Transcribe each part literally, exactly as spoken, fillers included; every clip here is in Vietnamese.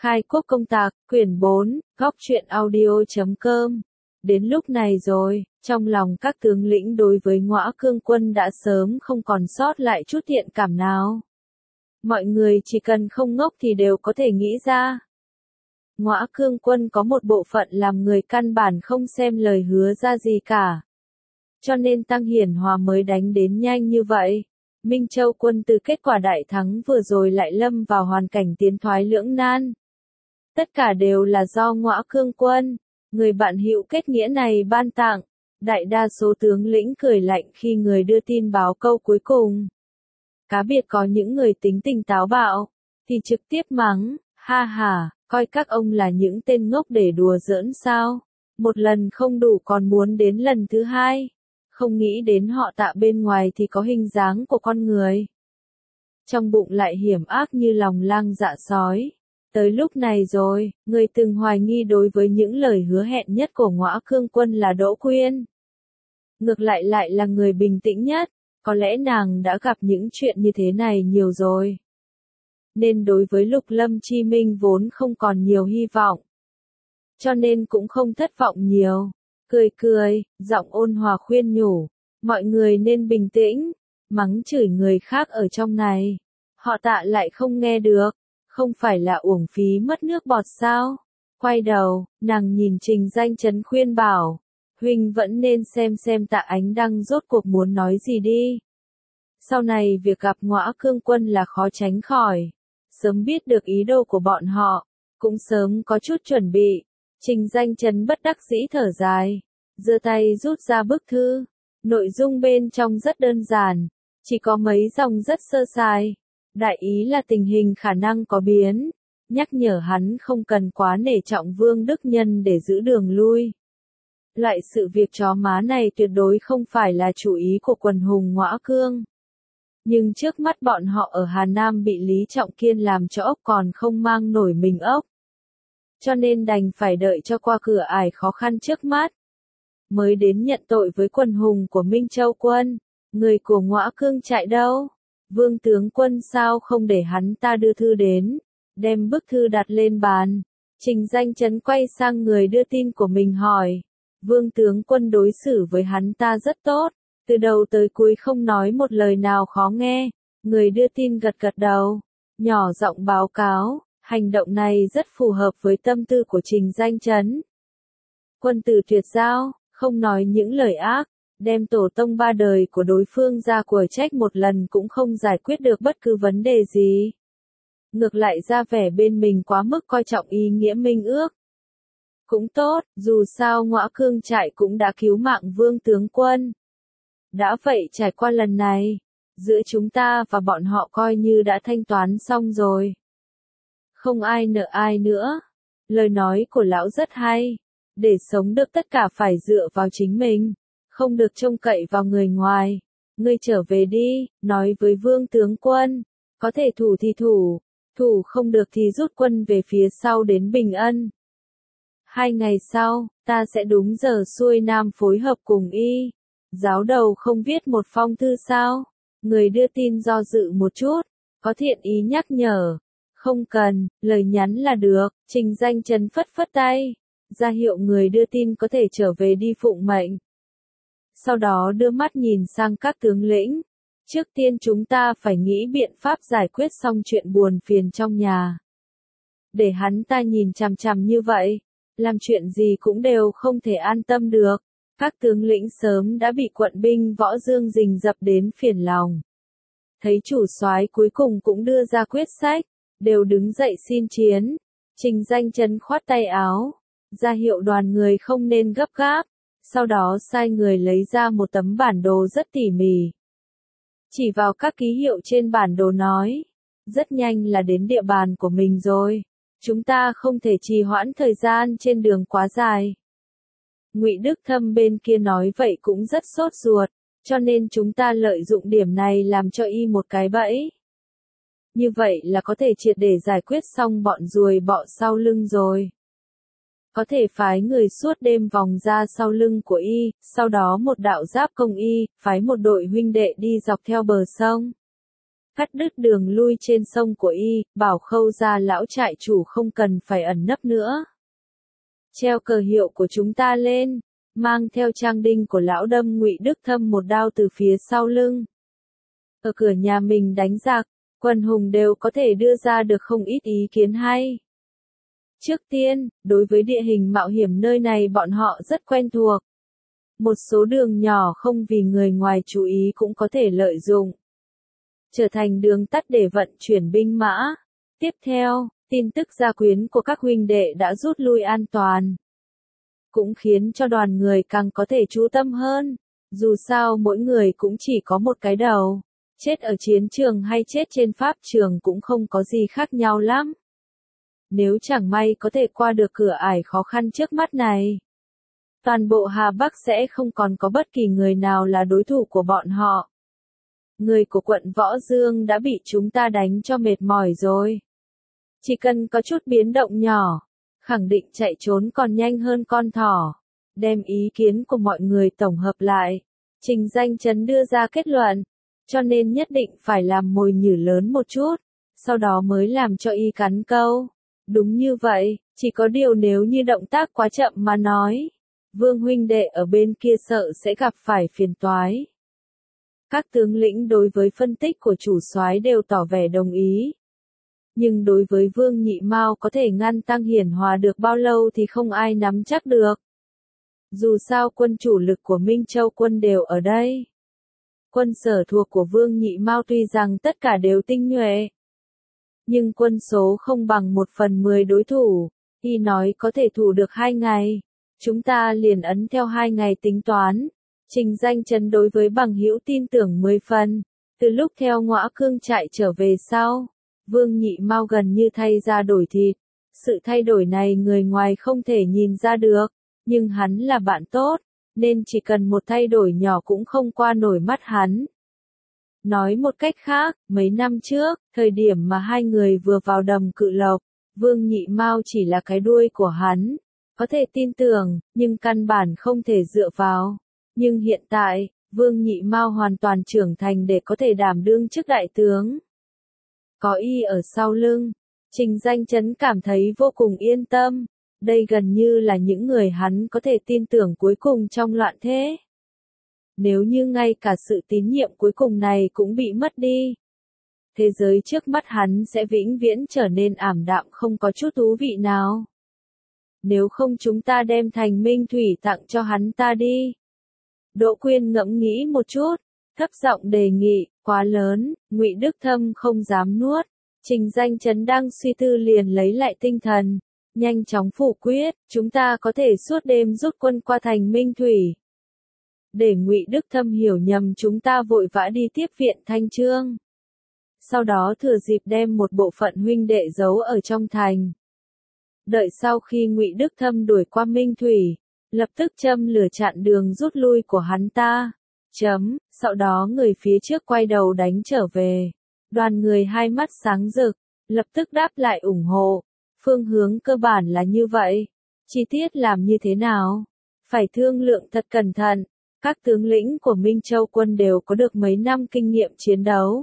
Khai quốc công tạc, quyển bốn, góc truyện audio.com. Đến lúc này rồi, trong lòng các tướng lĩnh đối với Ngõa Cương Quân đã sớm không còn sót lại chút thiện cảm nào. Mọi người chỉ cần không ngốc thì đều có thể nghĩ ra. Ngõa Cương Quân có một bộ phận làm người căn bản không xem lời hứa ra gì cả. Cho nên Tăng Hiển Hòa mới đánh đến nhanh như vậy. Minh Châu quân từ kết quả đại thắng vừa rồi lại lâm vào hoàn cảnh tiến thoái lưỡng nan. Tất cả đều là do Ngõa Cương Quân, người bạn hữu kết nghĩa này ban tặng. Đại đa số tướng lĩnh cười lạnh khi người đưa tin báo câu cuối cùng. Cá biệt có những người tính tình táo bạo, thì trực tiếp mắng, ha ha, coi các ông là những tên ngốc để đùa giỡn sao. Một lần không đủ còn muốn đến lần thứ hai. Không nghĩ đến họ Tạ bên ngoài thì có hình dáng của con người. Trong bụng lại hiểm ác như lòng lang dạ sói. Tới lúc này rồi, người từng hoài nghi đối với những lời hứa hẹn nhất của Ngõa Cương Quân là Đỗ Quyên. Ngược lại lại là người bình tĩnh nhất, có lẽ nàng đã gặp những chuyện như thế này nhiều rồi. Nên đối với Lục Lâm Chi Minh vốn không còn nhiều hy vọng. Cho nên cũng không thất vọng nhiều. Cười cười, giọng ôn hòa khuyên nhủ, mọi người nên bình tĩnh, mắng chửi người khác ở trong này. Họ Tạ lại không nghe được, không phải là uổng phí mất nước bọt sao? Quay đầu, nàng nhìn Trình Danh Chấn khuyên bảo, huynh vẫn nên xem xem Tạ Ánh Đăng rốt cuộc muốn nói gì đi. Sau này việc gặp Ngõa Cương Quân là khó tránh khỏi, sớm biết được ý đồ của bọn họ, cũng sớm có chút chuẩn bị. Trình Danh Chấn bất đắc dĩ thở dài, giơ tay rút ra bức thư, nội dung bên trong rất đơn giản, chỉ có mấy dòng rất sơ sài, đại ý là tình hình khả năng có biến, nhắc nhở hắn không cần quá nể trọng Vương Đức Nhân để giữ đường lui. Loại sự việc chó má này tuyệt đối không phải là chủ ý của quần hùng Ngõa Cương. Nhưng trước mắt bọn họ ở Hà Nam bị Lý Trọng Kiên làm cho ốc còn không mang nổi mình ốc. Cho nên đành phải đợi cho qua cửa ải khó khăn trước mắt. Mới đến nhận tội với quần hùng của Minh Châu quân, người của Ngõa Cương chạy đâu? Vương tướng quân sao không để hắn ta đưa thư đến, đem bức thư đặt lên bàn. Trình Danh Chấn quay sang người đưa tin của mình hỏi, Vương tướng quân đối xử với hắn ta rất tốt, từ đầu tới cuối không nói một lời nào khó nghe. Người đưa tin gật gật đầu, nhỏ giọng báo cáo. Hành động này rất phù hợp với tâm tư của Trình Danh Chấn. Quân tử tuyệt giao, không nói những lời ác, đem tổ tông ba đời của đối phương ra của trách một lần cũng không giải quyết được bất cứ vấn đề gì. Ngược lại ra vẻ bên mình quá mức coi trọng ý nghĩa minh ước. Cũng tốt, dù sao Ngõa Cương trại cũng đã cứu mạng Vương tướng quân. Đã vậy trải qua lần này, giữa chúng ta và bọn họ coi như đã thanh toán xong rồi. Không ai nợ ai nữa. Lời nói của lão rất hay. Để sống được tất cả phải dựa vào chính mình. Không được trông cậy vào người ngoài. Ngươi trở về đi, nói với Vương tướng quân. Có thể thủ thì thủ. Thủ không được thì rút quân về phía sau đến Bình Ân. Hai ngày sau, ta sẽ đúng giờ xuôi nam phối hợp cùng y. Giáo đầu không viết một phong thư sao? Người đưa tin do dự một chút. Có thiện ý nhắc nhở. Không cần, lời nhắn là được. Trình Danh Chấn phất phất tay, ra hiệu người đưa tin có thể trở về đi phụng mệnh. Sau đó đưa mắt nhìn sang các tướng lĩnh. Trước tiên chúng ta phải nghĩ biện pháp giải quyết xong chuyện buồn phiền trong nhà. Để hắn ta nhìn chằm chằm như vậy, làm chuyện gì cũng đều không thể an tâm được. Các tướng lĩnh sớm đã bị quận binh Võ Dương rình rập đến phiền lòng. Thấy chủ soái cuối cùng cũng đưa ra quyết sách, đều đứng dậy xin chiến. Trình Danh Chấn khoát tay áo, ra hiệu đoàn người không nên gấp gáp, sau đó sai người lấy ra một tấm bản đồ rất tỉ mỉ. Chỉ vào các ký hiệu trên bản đồ nói, rất nhanh là đến địa bàn của mình rồi, chúng ta không thể trì hoãn thời gian trên đường quá dài. Ngụy Đức Thâm bên kia nói vậy cũng rất sốt ruột, cho nên chúng ta lợi dụng điểm này làm cho y một cái bẫy. Như vậy là có thể triệt để giải quyết xong bọn ruồi bọ sau lưng rồi. Có thể phái người suốt đêm vòng ra sau lưng của y, sau đó một đạo giáp công y, phái một đội huynh đệ đi dọc theo bờ sông. cắt đứt đường lui trên sông của y, bảo Khâu gia lão trại chủ không cần phải ẩn nấp nữa. Treo cờ hiệu của chúng ta lên, mang theo trang đinh của lão đâm Ngụy Đức Thâm một đao từ phía sau lưng. Ở cửa nhà mình đánh giặc, quần hùng đều có thể đưa ra được không ít ý kiến hay. Trước tiên, đối với địa hình mạo hiểm nơi này bọn họ rất quen thuộc. Một số đường nhỏ không vì người ngoài chú ý cũng có thể lợi dụng, trở thành đường tắt để vận chuyển binh mã. Tiếp theo, tin tức gia quyến của các huynh đệ đã rút lui an toàn, cũng khiến cho đoàn người càng có thể chú tâm hơn. Dù sao mỗi người cũng chỉ có một cái đầu, chết ở chiến trường hay chết trên pháp trường cũng không có gì khác nhau lắm. Nếu chẳng may có thể qua được cửa ải khó khăn trước mắt này, toàn bộ Hà Bắc sẽ không còn có bất kỳ người nào là đối thủ của bọn họ. Người của quận Võ Dương đã bị chúng ta đánh cho mệt mỏi rồi. Chỉ cần có chút biến động nhỏ, khẳng định chạy trốn còn nhanh hơn con thỏ. Đem ý kiến của mọi người tổng hợp lại, Trình Danh Chấn đưa ra kết luận, cho nên nhất định phải làm mồi nhử lớn một chút, sau đó mới làm cho y cắn câu. Đúng như vậy, chỉ có điều nếu như động tác quá chậm mà nói, Vương huynh đệ ở bên kia sợ sẽ gặp phải phiền toái. Các tướng lĩnh đối với phân tích của chủ soái đều tỏ vẻ đồng ý. Nhưng đối với Vương Nhị Mao có thể ngăn Tăng Hiển Hòa được bao lâu thì không ai nắm chắc được. Dù sao quân chủ lực của Minh Châu quân đều ở đây. Quân sở thuộc của Vương Nhị Mao tuy rằng tất cả đều tinh nhuệ, nhưng quân số không bằng một phần mười đối thủ. Y nói có thể thủ được hai ngày, chúng ta liền ấn theo hai ngày tính toán. Trình Danh Chấn đối với Bằng Hữu tin tưởng mười phần. Từ lúc theo Ngõa Cương trại trở về sau, Vương Nhị Mao gần như thay ra đổi thịt. Sự thay đổi này người ngoài không thể nhìn ra được, nhưng hắn là bạn tốt, nên chỉ cần một thay đổi nhỏ cũng không qua nổi mắt hắn. Nói một cách khác, mấy năm trước, thời điểm mà hai người vừa vào đầm Cự Lộc, Vương Nhị Mao chỉ là cái đuôi của hắn, có thể tin tưởng, nhưng căn bản không thể dựa vào. Nhưng hiện tại, Vương Nhị Mao hoàn toàn trưởng thành để có thể đảm đương chức đại tướng. Có y ở sau lưng, Trình Danh Chấn cảm thấy vô cùng yên tâm. Đây gần như là những người hắn có thể tin tưởng cuối cùng trong loạn thế. Nếu như ngay cả sự tín nhiệm cuối cùng này cũng bị mất đi, thế giới trước mắt hắn sẽ vĩnh viễn trở nên ảm đạm không có chút thú vị nào. Nếu không chúng ta đem Thành Minh Thủy tặng cho hắn ta đi. Đỗ Quyên ngẫm nghĩ một chút, thấp giọng đề nghị, quá lớn, Ngụy Đức Thâm không dám nuốt. Trình Danh Chấn đang suy tư liền lấy lại tinh thần, nhanh chóng phủ quyết, chúng ta có thể suốt đêm rút quân qua Thành Minh Thủy. Để Ngụy Đức Thâm hiểu nhầm chúng ta vội vã đi tiếp viện Thanh Chương. Sau đó thừa dịp đem một bộ phận huynh đệ giấu ở trong thành. Đợi sau khi Ngụy Đức Thâm đuổi qua Minh Thủy, lập tức châm lửa chặn đường rút lui của hắn ta. Chấm, sau đó người phía trước quay đầu đánh trở về. Đoàn người hai mắt sáng rực, lập tức đáp lại ủng hộ. Phương hướng cơ bản là như vậy. Chi tiết làm như thế nào? Phải thương lượng thật cẩn thận. Các tướng lĩnh của Minh Châu quân đều có được mấy năm kinh nghiệm chiến đấu.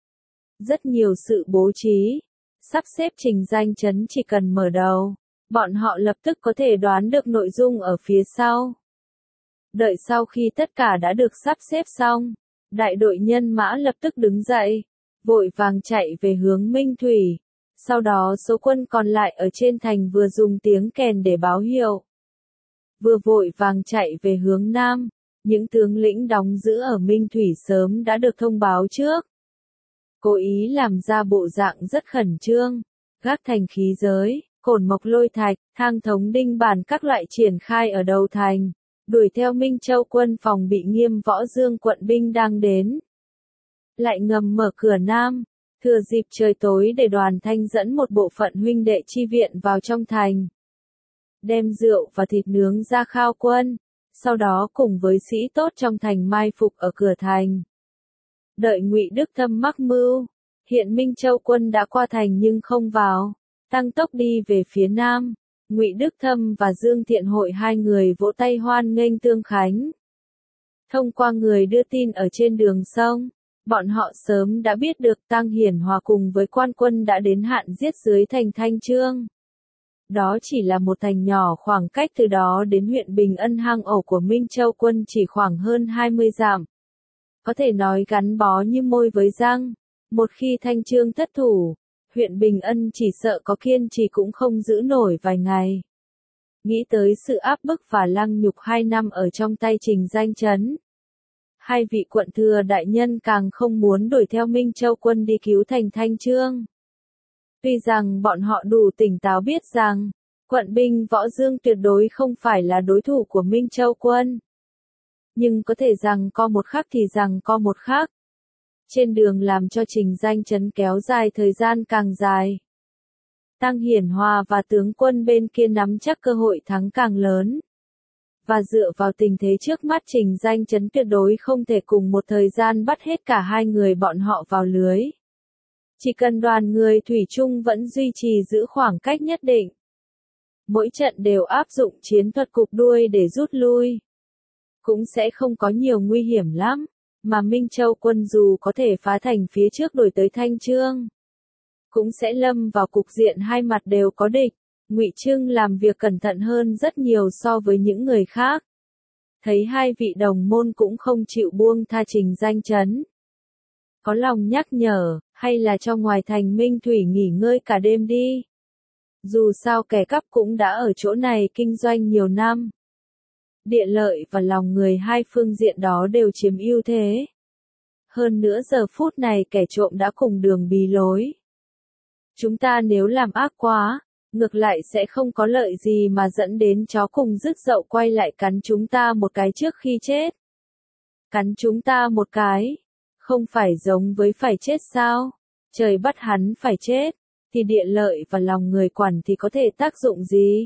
Rất nhiều sự bố trí, sắp xếp Trình Danh Chấn chỉ cần mở đầu, bọn họ lập tức có thể đoán được nội dung ở phía sau. Đợi sau khi tất cả đã được sắp xếp xong, đại đội nhân mã lập tức đứng dậy, vội vàng chạy về hướng Minh Thủy. Sau đó số quân còn lại ở trên thành vừa dùng tiếng kèn để báo hiệu, vừa vội vàng chạy về hướng Nam. Những tướng lĩnh đóng giữ ở Minh Thủy sớm đã được thông báo trước. Cố ý làm ra bộ dạng rất khẩn trương, gác thành khí giới, cổn mộc lôi thạch, thang thống đinh bản các loại triển khai ở đầu thành, đuổi theo Minh Châu quân phòng bị Nghiêm Võ Dương quận binh đang đến. Lại ngầm mở cửa Nam, thừa dịp trời tối để Đoàn Thanh dẫn một bộ phận huynh đệ chi viện vào trong thành. Đem rượu và thịt nướng ra khao quân, sau đó cùng với sĩ tốt trong thành mai phục ở cửa thành. Đợi Ngụy Đức Thâm mắc mưu, hiện Minh Châu quân đã qua thành nhưng không vào, tăng tốc đi về phía Nam. Ngụy Đức Thâm và Dương Thiện Hội hai người vỗ tay hoan nghênh Tương Khánh. Thông qua người đưa tin ở trên đường sông, Bọn họ sớm đã biết được Tăng Hiển Hòa cùng với quan quân đã đến hạn giết dưới thành Thanh Chương. Đó chỉ là một thành nhỏ, khoảng cách từ đó đến huyện Bình Ân hang ổ của Minh Châu quân chỉ khoảng hơn hai mươi dặm. Có thể nói gắn bó như môi với răng. Một khi Thanh Chương thất thủ, huyện Bình Ân chỉ sợ có kiên trì cũng không giữ nổi vài ngày. Nghĩ tới sự áp bức và lăng nhục hai năm ở trong tay Trình Danh Chấn, hai vị quận thừa đại nhân càng không muốn đuổi theo Minh Châu quân đi cứu thành Thanh Chương. Tuy rằng bọn họ đủ tỉnh táo biết rằng, quận binh Võ Dương tuyệt đối không phải là đối thủ của Minh Châu quân. Nhưng có thể rằng co một khắc thì rằng co một khắc. Trên đường làm cho Trình Danh Chấn kéo dài thời gian càng dài. Tăng Hiển Hòa và tướng quân bên kia nắm chắc cơ hội thắng càng lớn. Và dựa vào tình thế trước mắt Trình Danh Chấn tuyệt đối không thể cùng một thời gian bắt hết cả hai người bọn họ vào lưới. Chỉ cần đoàn người thủy chung vẫn duy trì giữ khoảng cách nhất định. Mỗi trận đều áp dụng chiến thuật cụp đuôi để rút lui. Cũng sẽ không có nhiều nguy hiểm lắm, mà Minh Châu quân dù có thể phá thành phía trước đổi tới Thanh Chương, cũng sẽ lâm vào cục diện hai mặt đều có địch. Ngụy Trưng làm việc cẩn thận hơn rất nhiều so với những người khác. Thấy hai vị đồng môn cũng không chịu buông tha Trình Danh Chấn, có lòng nhắc nhở, hay là cho ngoài thành Minh Thủy nghỉ ngơi cả đêm đi. Dù sao kẻ cắp cũng đã ở chỗ này kinh doanh nhiều năm. Địa lợi và lòng người hai phương diện đó đều chiếm ưu thế. Hơn nữa giờ phút này kẻ trộm đã cùng đường bí lối. Chúng ta nếu làm ác quá, ngược lại sẽ không có lợi gì mà dẫn đến chó cùng rứt dậu quay lại cắn chúng ta một cái trước khi chết. Cắn chúng ta một cái, không phải giống với phải chết sao? Trời bắt hắn phải chết, thì địa lợi và lòng người quản thì có thể tác dụng gì?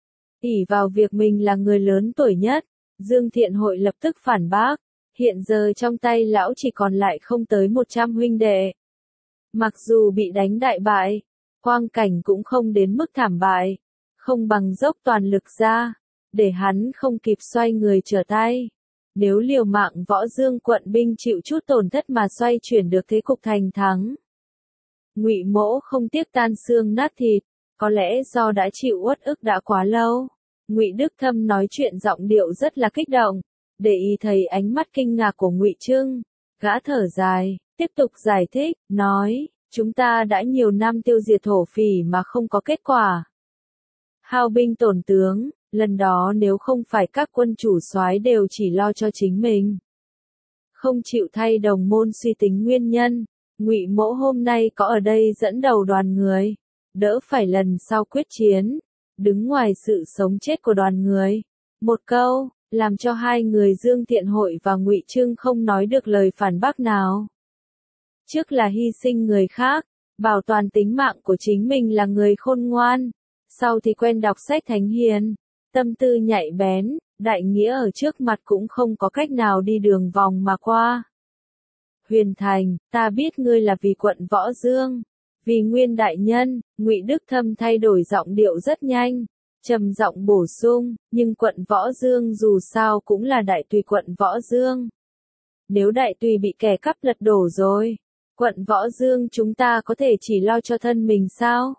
ỷ vào việc mình là người lớn tuổi nhất, Dương Thiện Hội lập tức phản bác, hiện giờ trong tay lão chỉ còn lại không tới một trăm huynh đệ. Mặc dù bị đánh đại bại, quang cảnh cũng không đến mức thảm bại, không bằng dốc toàn lực ra, để hắn không kịp xoay người trở tay. Nếu liều mạng Võ Dương quận binh chịu chút tổn thất mà xoay chuyển được thế cục thành thắng. Ngụy Mỗ không tiếc tan xương nát thịt, có lẽ do đã chịu uất ức đã quá lâu. Ngụy Đức Thâm nói chuyện giọng điệu rất là kích động, để ý thấy ánh mắt kinh ngạc của Ngụy Trưng, gã thở dài, tiếp tục giải thích, nói, chúng ta đã nhiều năm tiêu diệt thổ phỉ mà không có kết quả. Hao binh tổn tướng, lần đó nếu không phải các quân chủ soái đều chỉ lo cho chính mình, không chịu thay đồng môn suy tính nguyên nhân, Ngụy Mỗ hôm nay có ở đây dẫn đầu đoàn người, đỡ phải lần sau quyết chiến, đứng ngoài sự sống chết của đoàn người. Một câu, làm cho hai người Dương Thiện Hội và Ngụy Trưng không nói được lời phản bác nào. Trước là hy sinh người khác, bảo toàn tính mạng của chính mình là người khôn ngoan, sau thì quen đọc sách thánh hiền, tâm tư nhạy bén, đại nghĩa ở trước mặt cũng không có cách nào đi đường vòng mà qua. Huyền Thành, ta biết ngươi là vì quận Võ Dương, vì Nguyên đại nhân. Ngụy Đức Thâm thay đổi giọng điệu rất nhanh, trầm giọng bổ sung, nhưng quận Võ Dương dù sao cũng là đại tùy quận Võ Dương. Nếu đại tùy bị kẻ cắp lật đổ rồi, quận Võ Dương chúng ta có thể chỉ lo cho thân mình sao?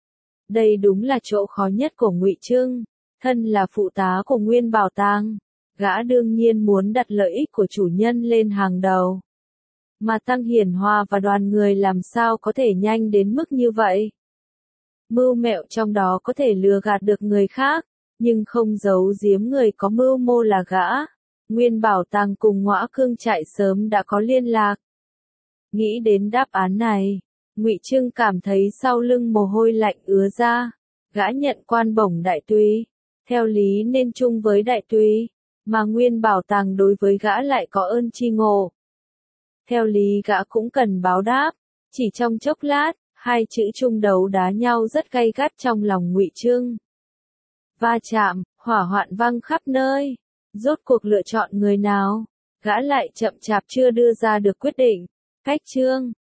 Đây đúng là chỗ khó nhất của Ngụy Trưng, thân là phụ tá của Nguyên Bảo Tàng, gã đương nhiên muốn đặt lợi ích của chủ nhân lên hàng đầu. Mà Tăng Hiển Hòa và đoàn người làm sao có thể nhanh đến mức như vậy? Mưu mẹo trong đó có thể lừa gạt được người khác, nhưng không giấu giếm người có mưu mô là gã. Nguyên Bảo Tàng cùng Ngõa Cương trại sớm đã có liên lạc. Nghĩ đến đáp án này, Ngụy Trưng cảm thấy sau lưng mồ hôi lạnh ứa ra. Gã nhận quan bổng đại tùy, theo lý nên chung với đại tùy, mà Nguyên Bảo Tàng đối với gã lại có ơn tri ngộ. Theo lý gã cũng cần báo đáp, chỉ trong chốc lát, hai chữ chung đấu đá nhau rất gay gắt trong lòng Ngụy Trưng. Va chạm, hỏa hoạn văng khắp nơi, rốt cuộc lựa chọn người nào, gã lại chậm chạp chưa đưa ra được quyết định. Cách Chương